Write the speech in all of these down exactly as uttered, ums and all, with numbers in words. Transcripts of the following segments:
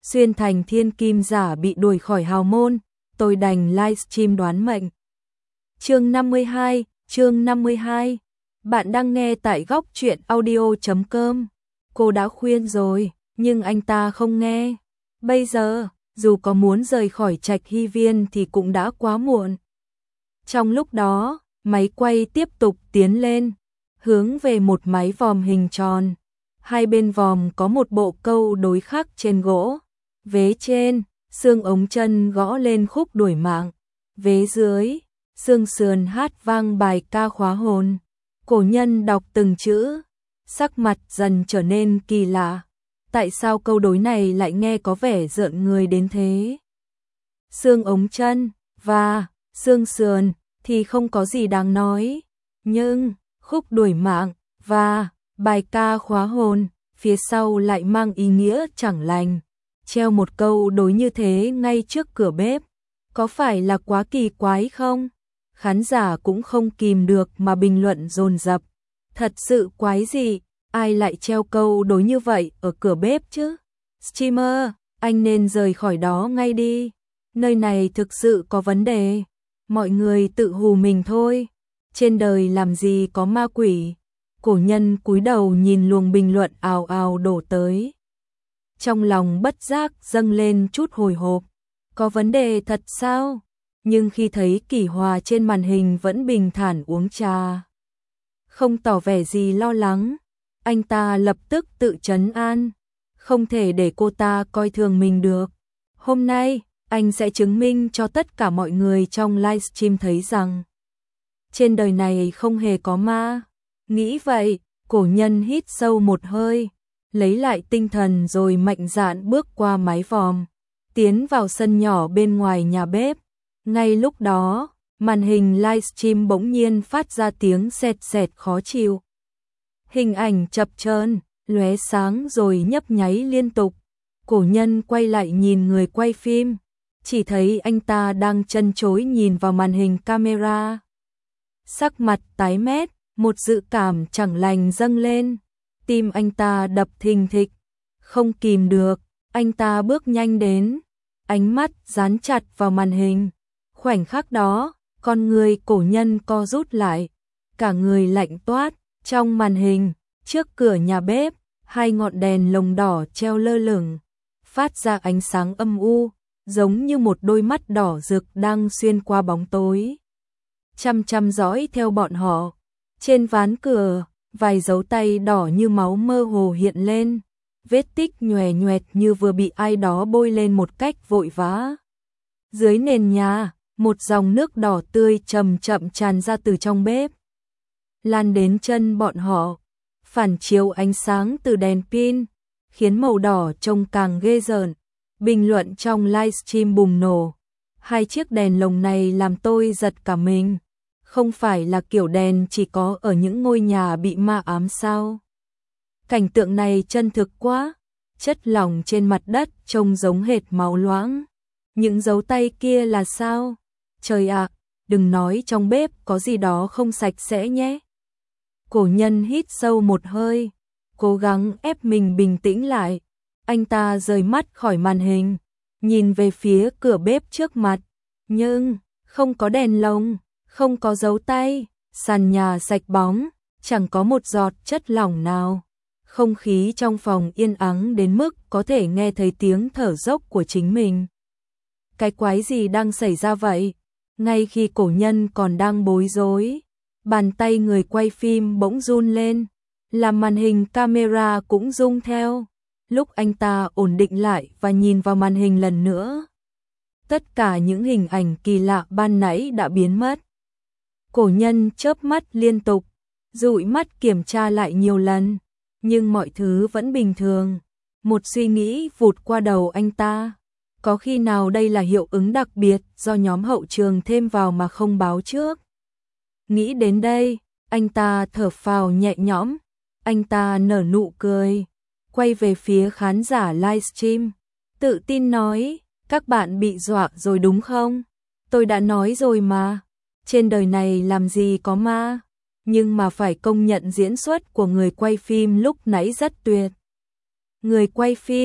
xuyên thành thiên kim giả bị đuổi khỏi hào môn, tôi đành livestream đoán mệnh. Chương năm mươi hai, chương năm mươi hai. Bạn đang nghe tại góc truyện audio chấm com. Cô đã khuyên rồi, nhưng anh ta không nghe. Bây giờ, dù có muốn rời khỏi Trạch Hy Viên thì cũng đã quá muộn. Trong lúc đó, máy quay tiếp tục tiến lên, hướng về một mái vòm hình tròn. Hai bên vòm có một bộ câu đối khắc trên gỗ. Vế trên, xương ống chân gõ lên khúc đuổi mạng. Vế dưới, xương sườn hát vang bài ca khóa hồn. Cổ nhân đọc từng chữ, sắc mặt dần trở nên kỳ lạ. Tại sao câu đối này lại nghe có vẻ rợn người đến thế? Xương ống chân và xương sườn thì không có gì đáng nói, nhưng khúc đuổi mạng và bài ca khóa hồn phía sau lại mang ý nghĩa chẳng lành. Treo một câu đối như thế ngay trước cửa bếp, có phải là quá kỳ quái không? Khán giả cũng không kìm được mà bình luận dồn dập. Thật sự quái gì, ai lại treo câu đối như vậy ở cửa bếp chứ? Streamer, anh nên rời khỏi đó ngay đi. Nơi này thực sự có vấn đề. Mọi người tự hù mình thôi. Trên đời làm gì có ma quỷ. Cổ nhân cúi đầu nhìn luồng bình luận ào ào đổ tới. Trong lòng bất giác dâng lên chút hồi hộp. Có vấn đề thật sao? Nhưng khi thấy Kỷ Hòa trên màn hình vẫn bình thản uống trà, không tỏ vẻ gì lo lắng, anh ta lập tức tự trấn an. Không thể để cô ta coi thường mình được. Hôm nay, anh sẽ chứng minh cho tất cả mọi người trong livestream thấy rằng trên đời này không hề có ma. Nghĩ vậy, cổ nhân hít sâu một hơi, lấy lại tinh thần rồi mạnh dạn bước qua mái vòm, tiến vào sân nhỏ bên ngoài nhà bếp. Ngay lúc đó, màn hình livestream bỗng nhiên phát ra tiếng sẹt sẹt khó chịu. Hình ảnh chập chờn, lóe sáng rồi nhấp nháy liên tục. Cổ nhân quay lại nhìn người quay phim, chỉ thấy anh ta đang trân trối nhìn vào màn hình camera. Sắc mặt tái mét, một dự cảm chẳng lành dâng lên, tim anh ta đập thình thịch, không kìm được, anh ta bước nhanh đến, ánh mắt dán chặt vào màn hình. Khoảnh khắc đó, con người cổ nhân co rút lại, cả người lạnh toát. Trong màn hình, trước cửa nhà bếp, hai ngọn đèn lồng đỏ treo lơ lửng, phát ra ánh sáng âm u, giống như một đôi mắt đỏ rực đang xuyên qua bóng tối, chăm chăm dõi theo bọn họ. Trên ván cửa, vài dấu tay đỏ như máu mơ hồ hiện lên, vết tích nhòe nhoẹt như vừa bị ai đó bôi lên một cách vội vã. Dưới nền nhà, một dòng nước đỏ tươi chậm chậm tràn ra từ trong bếp, lan đến chân bọn họ, phản chiếu ánh sáng từ đèn pin, khiến màu đỏ trông càng ghê rợn. Bình luận trong livestream bùng nổ. Hai chiếc đèn lồng này làm tôi giật cả mình. Không phải là kiểu đèn chỉ có ở những ngôi nhà bị ma ám sao? Cảnh tượng này chân thực quá. Chất lỏng trên mặt đất trông giống hệt máu loãng. Những dấu tay kia là sao? Trời ạ, đừng nói trong bếp có gì đó không sạch sẽ nhé. Cổ nhân hít sâu một hơi, cố gắng ép mình bình tĩnh lại. Anh ta rời mắt khỏi màn hình, nhìn về phía cửa bếp trước mặt. Nhưng, không có đèn lồng, không có dấu tay, sàn nhà sạch bóng, chẳng có một giọt chất lỏng nào. Không khí trong phòng yên ắng đến mức có thể nghe thấy tiếng thở dốc của chính mình. Cái quái gì đang xảy ra vậy? Ngay khi cổ nhân còn đang bối rối, bàn tay người quay phim bỗng run lên, làm màn hình camera cũng rung theo. Lúc anh ta ổn định lại và nhìn vào màn hình lần nữa, tất cả những hình ảnh kỳ lạ ban nãy đã biến mất. Cổ nhân chớp mắt liên tục, dụi mắt kiểm tra lại nhiều lần, nhưng mọi thứ vẫn bình thường. Một suy nghĩ vụt qua đầu anh ta. Có khi nào đây là hiệu ứng đặc biệt do nhóm hậu trường thêm vào mà không báo trước? Nghĩ đến đây, anh ta thở phào nhẹ nhõm, anh ta nở nụ cười, quay về phía khán giả livestream, tự tin nói, các bạn bị dọa rồi đúng không? Tôi đã nói rồi mà, trên đời này làm gì có ma, nhưng mà phải công nhận diễn xuất của người quay phim lúc nãy rất tuyệt. Người quay phim,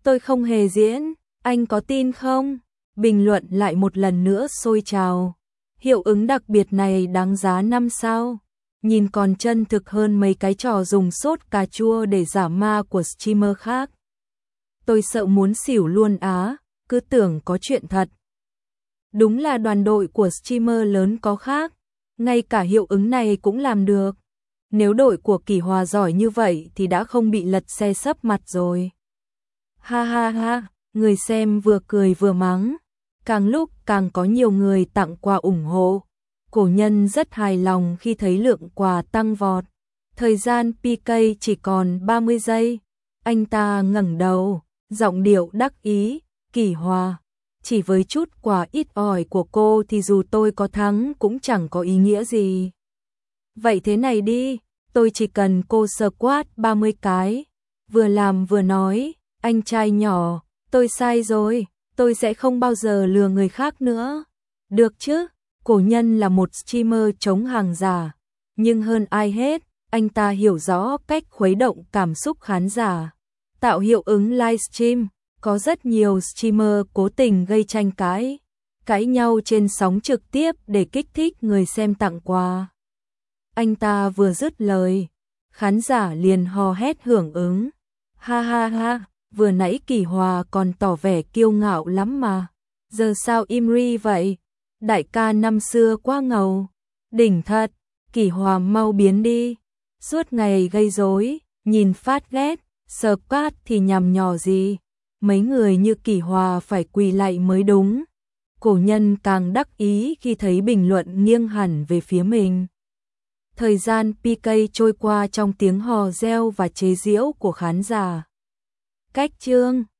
Tôi không hề diễn, anh có tin không? Bình luận lại một lần nữa sôi trào. Hiệu ứng đặc biệt này đáng giá năm sao. Nhìn còn chân thực hơn mấy cái trò dùng sốt cà chua để giả ma của streamer khác. Tôi sợ muốn xỉu luôn á, cứ tưởng có chuyện thật. Đúng là đoàn đội của streamer lớn có khác, ngay cả hiệu ứng này cũng làm được. Nếu đội của Kỷ Hòa giỏi như vậy thì đã không bị lật xe sấp mặt rồi. Ha ha ha, người xem vừa cười vừa mắng. Càng lúc càng có nhiều người tặng quà ủng hộ. Cổ nhân rất hài lòng khi thấy lượng quà tăng vọt. Thời gian pê ca chỉ còn ba mươi giây. Anh ta ngẩng đầu, giọng điệu đắc ý, Kỷ Hòa. Chỉ với chút quà ít ỏi của cô thì dù tôi có thắng cũng chẳng có ý nghĩa gì. Vậy thế này đi, tôi chỉ cần cô squat ba mươi cái. Vừa làm vừa nói, anh trai nhỏ, tôi sai rồi, tôi sẽ không bao giờ lừa người khác nữa. Được chứ, cổ nhân là một streamer chống hàng giả, nhưng hơn ai hết, anh ta hiểu rõ cách khuấy động cảm xúc khán giả, tạo hiệu ứng livestream. Có rất nhiều streamer cố tình gây tranh cãi, cãi nhau trên sóng trực tiếp để kích thích người xem tặng quà. Anh ta vừa dứt lời, khán giả liền hò hét hưởng ứng. Ha ha ha, vừa nãy Kỷ Hòa còn tỏ vẻ kiêu ngạo lắm mà. Giờ sao im ri vậy? Đại ca năm xưa quá ngầu. Đỉnh thật, Kỷ Hòa mau biến đi. Suốt ngày gây rối, nhìn phát ghét, squat thì nhằm nhò gì. Mấy người như Kỷ Hòa phải quỳ lạy mới đúng. Cổ nhân càng đắc ý khi thấy bình luận nghiêng hẳn về phía mình. Thời gian pê ca trôi qua trong tiếng hò reo và chế giễu của khán giả. Cách chương